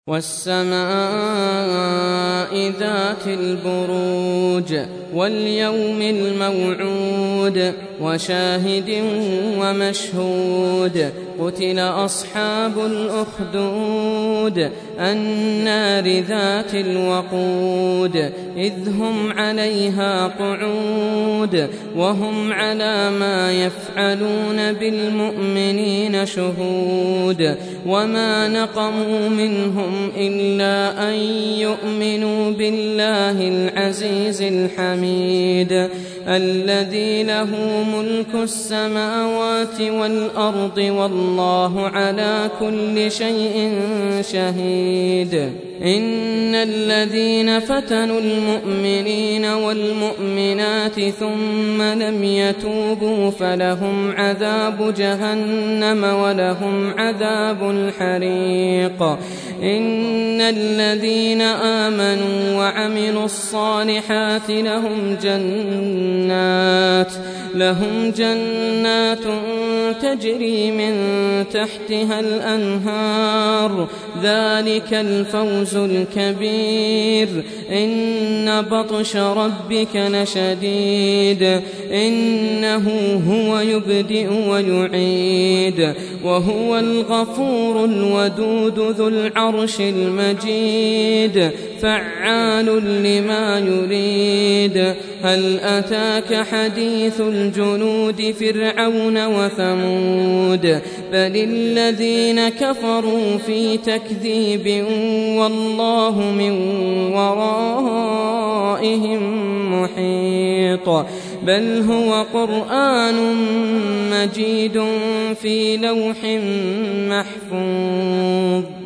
والسماء ذات البروج واليوم الموعود وشاهد ومشهود قتل أصحاب الأخدود النار ذات الوقود إذ هم عليها قعود وهم على ما يفعلون بالمؤمنين شهود وما نقموا منهم إلا أن يؤمنوا بالله العزيز الحميد الذي له ملك السماوات والأرض والله على كل شيء شهيد إن الذين فتنوا المؤمنين والمؤمنات ثم لم يتوبوا فلهم عذاب جهنم ولهم عذاب الحريق إن الذين آمنوا وعملوا الصالحات لهم جنات تجري من تحتها الأنهار ذلك الفوز الكبير إن بطش ربك لشديد إنه هو يبدئ ويعيد وهو الغفور الودود ذو العرش المجيد فعال لما يريد هل أتاك حديث الجنود فرعون وثمود بل الذين كفروا في تكذيب والله من ورائهم محيط بل هو قرآن مجيد في لوح محفوظ